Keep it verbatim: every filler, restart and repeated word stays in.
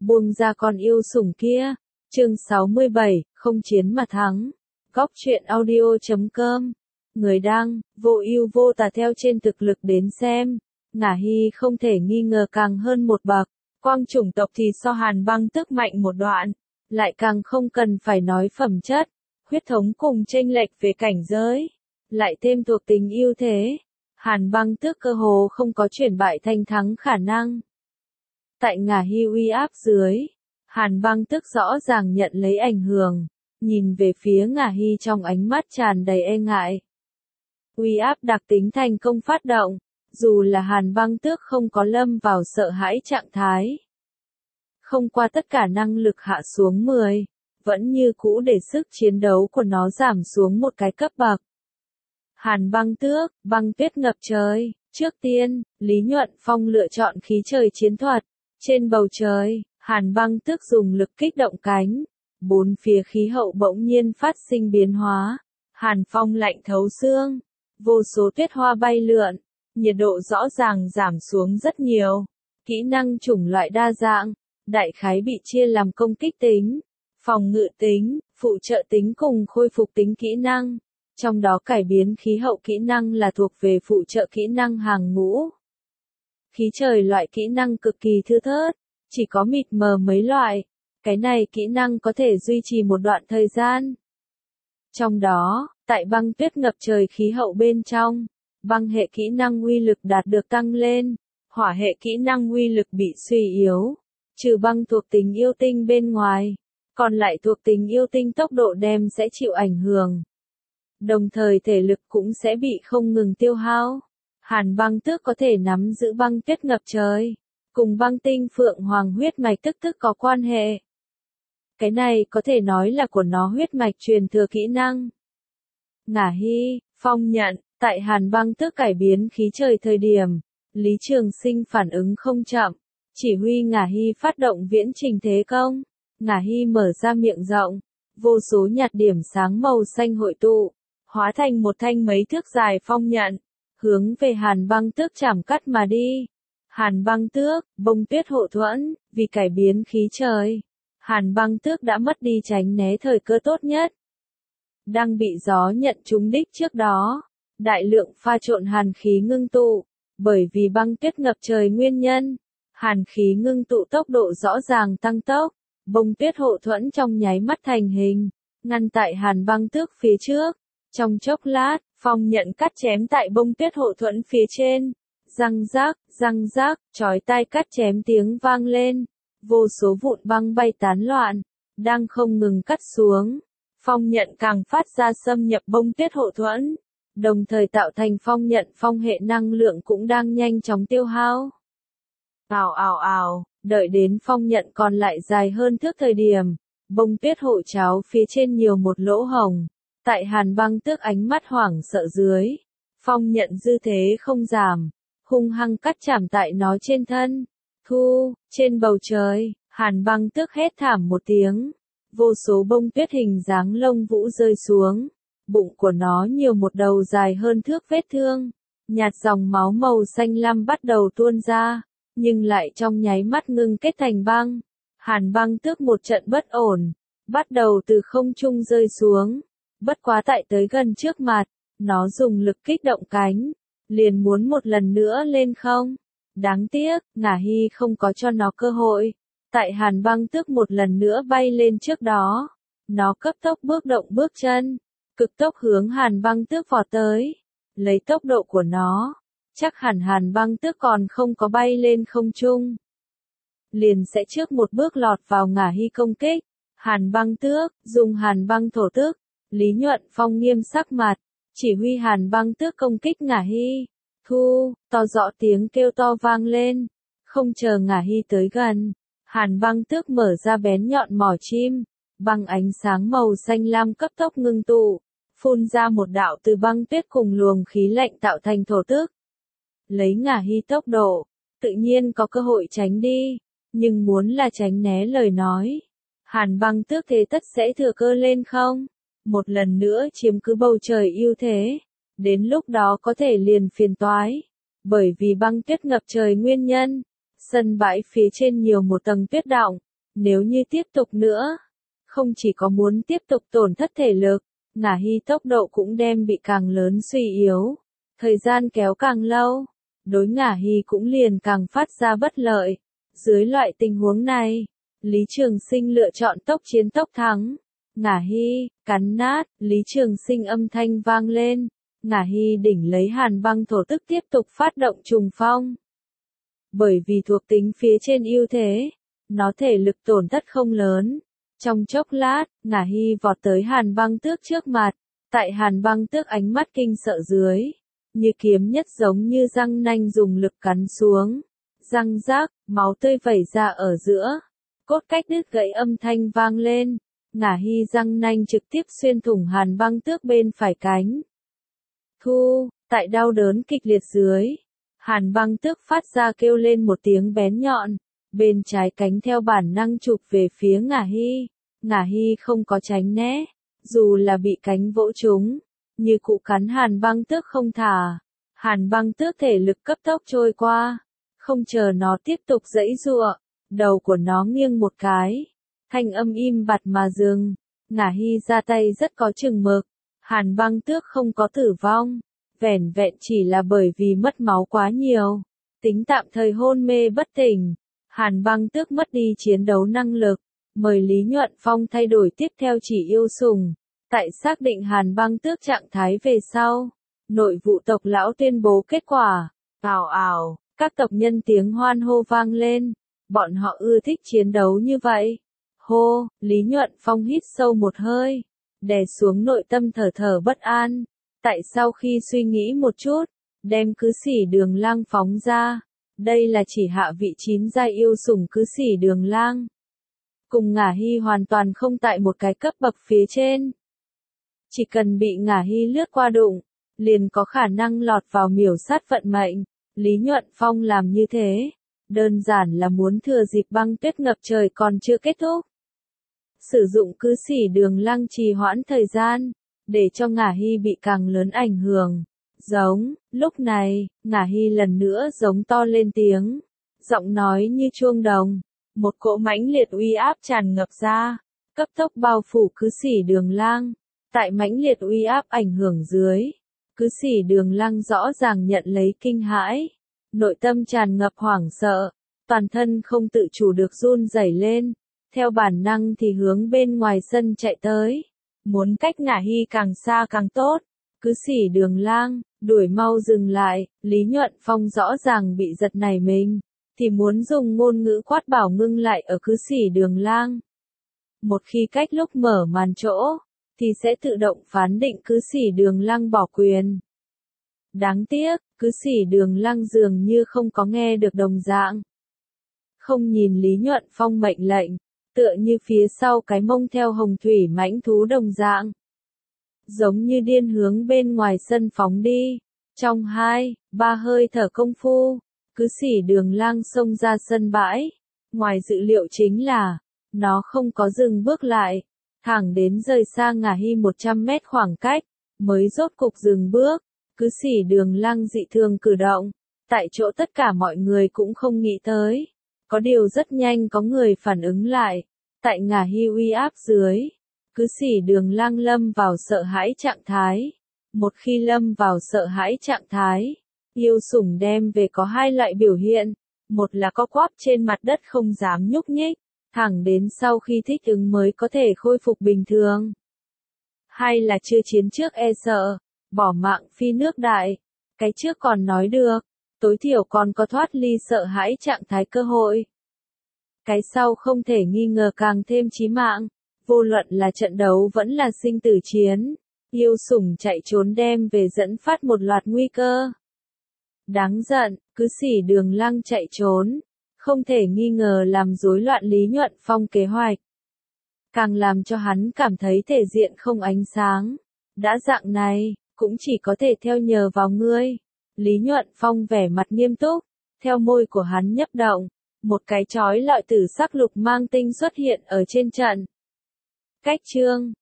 buông ra con yêu sủng kia. Chương sáu mươi bảy, không chiến mà thắng. Góc truyện audio chấm com. Người đăng, vô ưu vô tà theo trên thực lực đến xem. Ngả Hy không thể nghi ngờ càng hơn một bậc. Quang chủng tộc thì so Hàn Băng Tước mạnh một đoạn. Lại càng không cần phải nói phẩm chất. Huyết thống cùng chênh lệch về cảnh giới. Lại thêm thuộc tính ưu thế. Hàn Băng Tước cơ hồ không có chuyển bại thành thắng khả năng. Tại Ngả Hy uy áp dưới, Hàn Băng Tước rõ ràng nhận lấy ảnh hưởng, nhìn về phía Ngả Hy trong ánh mắt tràn đầy e ngại. Uy áp đặc tính thành công phát động, dù là Hàn Băng Tước không có lâm vào sợ hãi trạng thái. Không qua tất cả năng lực hạ xuống mười, vẫn như cũ để sức chiến đấu của nó giảm xuống một cái cấp bậc. Hàn Băng Tước, băng tuyết ngập trời. Trước tiên, Lý Nhuận Phong lựa chọn khí trời chiến thuật. Trên bầu trời, Hàn Băng Tước dùng lực kích động cánh. Bốn phía khí hậu bỗng nhiên phát sinh biến hóa. Hàn phong lạnh thấu xương. Vô số tuyết hoa bay lượn. Nhiệt độ rõ ràng giảm xuống rất nhiều. Kỹ năng chủng loại đa dạng. Đại khái bị chia làm công kích tính, phòng ngự tính, phụ trợ tính cùng khôi phục tính kỹ năng. Trong đó cải biến khí hậu kỹ năng là thuộc về phụ trợ kỹ năng hàng ngũ. Khí trời loại kỹ năng cực kỳ thưa thớt, chỉ có mịt mờ mấy loại. Cái này kỹ năng có thể duy trì một đoạn thời gian. Trong đó, tại băng tuyết ngập trời khí hậu bên trong, băng hệ kỹ năng uy lực đạt được tăng lên, hỏa hệ kỹ năng uy lực bị suy yếu. Trừ băng thuộc tính yêu tinh bên ngoài, còn lại thuộc tính yêu tinh tốc độ đem sẽ chịu ảnh hưởng. Đồng thời thể lực cũng sẽ bị không ngừng tiêu hao. Hàn Băng Tước có thể nắm giữ băng tuyết ngập trời, cùng băng tinh phượng hoàng huyết mạch tức tức có quan hệ. Cái này có thể nói là của nó huyết mạch truyền thừa kỹ năng. Ngả Hy, phong nhận, tại Hàn Băng Tước cải biến khí trời thời điểm, Lý Trường Sinh phản ứng không chậm. Chỉ huy Ngả Hy phát động viễn trình thế công. Ngả Hy mở ra miệng rộng, vô số nhạt điểm sáng màu xanh hội tụ, hóa thành một thanh mấy thước dài phong nhận, hướng về Hàn Băng Tước chảm cắt mà đi. Hàn Băng Tước, bông tuyết hộ thuẫn, vì cải biến khí trời, Hàn Băng Tước đã mất đi tránh né thời cơ tốt nhất. Đang bị gió nhận trúng đích trước đó, đại lượng pha trộn hàn khí ngưng tụ, bởi vì băng tuyết ngập trời nguyên nhân. Hàn khí ngưng tụ tốc độ rõ ràng tăng tốc, bông tuyết hộ thuẫn trong nháy mắt thành hình, ngăn tại Hàn Băng Tước phía trước. Trong chốc lát, phong nhận cắt chém tại bông tuyết hộ thuẫn phía trên. Răng rác, răng rác, chói tai cắt chém tiếng vang lên. Vô số vụn băng bay tán loạn, đang không ngừng cắt xuống. Phong nhận càng phát ra xâm nhập bông tuyết hộ thuẫn, đồng thời tạo thành phong nhận phong hệ năng lượng cũng đang nhanh chóng tiêu hao. Ào ào ào, đợi đến phong nhận còn lại dài hơn thước thời điểm, bông tuyết hộ cháo phía trên nhiều một lỗ hồng. Tại Hàn Băng Tước ánh mắt hoảng sợ dưới, phong nhận dư thế không giảm, hung hăng cắt chảm tại nó trên thân. Thu, trên bầu trời, Hàn Băng Tước hét thảm một tiếng, vô số bông tuyết hình dáng lông vũ rơi xuống, bụng của nó nhiều một đầu dài hơn thước vết thương, nhạt dòng máu màu xanh lam bắt đầu tuôn ra. Nhưng lại trong nháy mắt ngưng kết thành băng. Hàn Băng Tước một trận bất ổn, bắt đầu từ không trung rơi xuống. Bất quá tại tới gần trước mặt, nó dùng lực kích động cánh, liền muốn một lần nữa lên không. Đáng tiếc, Ngả Hy không có cho nó cơ hội. Tại Hàn Băng Tước một lần nữa bay lên trước đó, nó cấp tốc bước động bước chân, cực tốc hướng Hàn Băng Tước vọt tới. Lấy tốc độ của nó, chắc hẳn Hàn Băng Tước còn không có bay lên không trung, liền sẽ trước một bước lọt vào Ngả Hy công kích. Hàn Băng Tước, dùng Hàn Băng thổ tức. Lý Nhuận Phong nghiêm sắc mặt, chỉ huy Hàn Băng Tước công kích Ngả Hy. Thu, to rõ tiếng kêu to vang lên, không chờ Ngả Hy tới gần, Hàn Băng Tước mở ra bén nhọn mỏ chim, băng ánh sáng màu xanh lam cấp tốc ngưng tụ, phun ra một đạo từ băng tuyết cùng luồng khí lạnh tạo thành thổ tức. Lấy Ngả Hy tốc độ, tự nhiên có cơ hội tránh đi, nhưng muốn là tránh né lời nói, Hàn Băng Tước thế tất sẽ thừa cơ lên không, một lần nữa chiếm cứ bầu trời ưu thế, đến lúc đó có thể liền phiền toái, bởi vì băng tuyết ngập trời nguyên nhân, sân bãi phía trên nhiều một tầng tuyết đọng, Nếu như tiếp tục nữa, không chỉ có muốn tiếp tục tổn thất thể lực, Ngả Hy tốc độ cũng đem bị càng lớn suy yếu. Thời gian kéo càng lâu, đối Ngả Hy cũng liền càng phát ra bất lợi. Dưới loại tình huống này, Lý Trường Sinh lựa chọn tốc chiến tốc thắng. Ngả Hy, cắn nát, Lý Trường Sinh âm thanh vang lên. Ngả Hy đỉnh lấy hàn băng thổ tức tiếp tục phát động trùng phong. Bởi vì thuộc tính phía trên ưu thế, nó thể lực tổn thất không lớn. Trong chốc lát, Ngả Hy vọt tới hàn băng tước trước mặt. Tại hàn băng tước ánh mắt kinh sợ dưới, như kiếm nhất giống như răng nanh dùng lực cắn xuống. Răng rác, máu tươi vẩy ra ở giữa. Cốt cách đứt gãy âm thanh vang lên. Ngả Hy răng nanh trực tiếp xuyên thủng hàn băng tước bên phải cánh. Thu, tại đau đớn kịch liệt dưới, hàn băng tước phát ra kêu lên một tiếng bén nhọn. Bên trái cánh theo bản năng chụp về phía Ngả Hy. Ngả Hy không có tránh né, dù là bị cánh vỗ trúng, như cụ cắn hàn băng tước không thả. Hàn băng tước thể lực cấp tốc trôi qua, không chờ nó tiếp tục giãy giụa, đầu của nó nghiêng một cái, thanh âm im bặt mà dừng. Ngả Hy ra tay rất có chừng mực, hàn băng tước không có tử vong, vẻn vẹn chỉ là bởi vì mất máu quá nhiều, tính tạm thời hôn mê bất tỉnh. Hàn băng tước mất đi chiến đấu năng lực, mời Lý Nhuận Phong thay đổi tiếp theo chỉ yêu sùng. Tại xác định hàn băng tước trạng thái về sau, nội vụ tộc lão tuyên bố kết quả. Ào ào, các tộc nhân tiếng hoan hô vang lên, bọn họ ưa thích chiến đấu như vậy. Hô, Lý Nhuận Phong hít sâu một hơi, đè xuống nội tâm thở thở bất an. Tại sau khi suy nghĩ một chút, đem cứ xỉ đường lang phóng ra. Đây là chỉ hạ vị chín giai yêu sủng cứ xỉ đường lang. Cùng Ngả Hy hoàn toàn không tại một cái cấp bậc phía trên. Chỉ cần bị Ngả Hy lướt qua đụng, liền có khả năng lọt vào miểu sát vận mệnh. Lý Nhuận Phong làm như thế, đơn giản là muốn thừa dịp băng tuyết ngập trời còn chưa kết thúc. Sử dụng cứ xỉ đường lang trì hoãn thời gian, để cho Ngả Hy bị càng lớn ảnh hưởng. Giống, lúc này, Ngả Hy lần nữa giống to lên tiếng, giọng nói như chuông đồng, một cỗ mãnh liệt uy áp tràn ngập ra, cấp tốc bao phủ cứ xỉ đường lang. Tại mãnh liệt uy áp ảnh hưởng dưới, cứ xỉ đường lang rõ ràng nhận lấy kinh hãi, nội tâm tràn ngập hoảng sợ, toàn thân không tự chủ được run rẩy lên, theo bản năng thì hướng bên ngoài sân chạy tới, muốn cách Ngả Hy càng xa càng tốt. Cứ xỉ đường lang, đuổi mau dừng lại. Lý Nhuận Phong rõ ràng bị giật nảy mình, thì muốn dùng ngôn ngữ quát bảo ngưng lại ở cứ xỉ đường lang. Một khi cách lúc mở màn chỗ, thì sẽ tự động phán định cứ xỉ đường lang bỏ quyền. Đáng tiếc, cứ xỉ đường lang dường như không có nghe được đồng dạng. Không nhìn Lý Nhuận Phong mệnh lệnh, tựa như phía sau cái mông theo hồng thủy mãnh thú đồng dạng. Giống như điên hướng bên ngoài sân phóng đi. Trong hai, ba hơi thở công phu, cứ xỉ đường lang xông ra sân bãi. Ngoài dự liệu chính là, nó không có dừng bước lại, thẳng đến rời xa Ngả Hy một trăm mét khoảng cách, mới rốt cục dừng bước. Cứ xỉ đường lang dị thường cử động, tại chỗ tất cả mọi người cũng không nghĩ tới. Có điều rất nhanh có người phản ứng lại, tại Ngả Hy uy áp dưới. Cứ xỉ đường lang lâm vào sợ hãi trạng thái. Một khi lâm vào sợ hãi trạng thái, yêu sủng đem về có hai loại biểu hiện. Một là co quắp trên mặt đất không dám nhúc nhích, thẳng đến sau khi thích ứng mới có thể khôi phục bình thường. Hai là chưa chiến trước e sợ, bỏ mạng phi nước đại. Cái trước còn nói được, tối thiểu còn có thoát ly sợ hãi trạng thái cơ hội. Cái sau không thể nghi ngờ càng thêm chí mạng. Vô luận là trận đấu vẫn là sinh tử chiến, yêu sủng chạy trốn đem về dẫn phát một loạt nguy cơ. Đáng giận, cứ xỉ đường lang chạy trốn, không thể nghi ngờ làm rối loạn Lý Nhuận Phong kế hoạch. Càng làm cho hắn cảm thấy thể diện không ánh sáng. Đã dạng này, cũng chỉ có thể theo nhờ vào ngươi. Lý Nhuận Phong vẻ mặt nghiêm túc, theo môi của hắn nhấp động, một cái chói lọi tử sắc lục mang tinh xuất hiện ở trên trận. Cách chương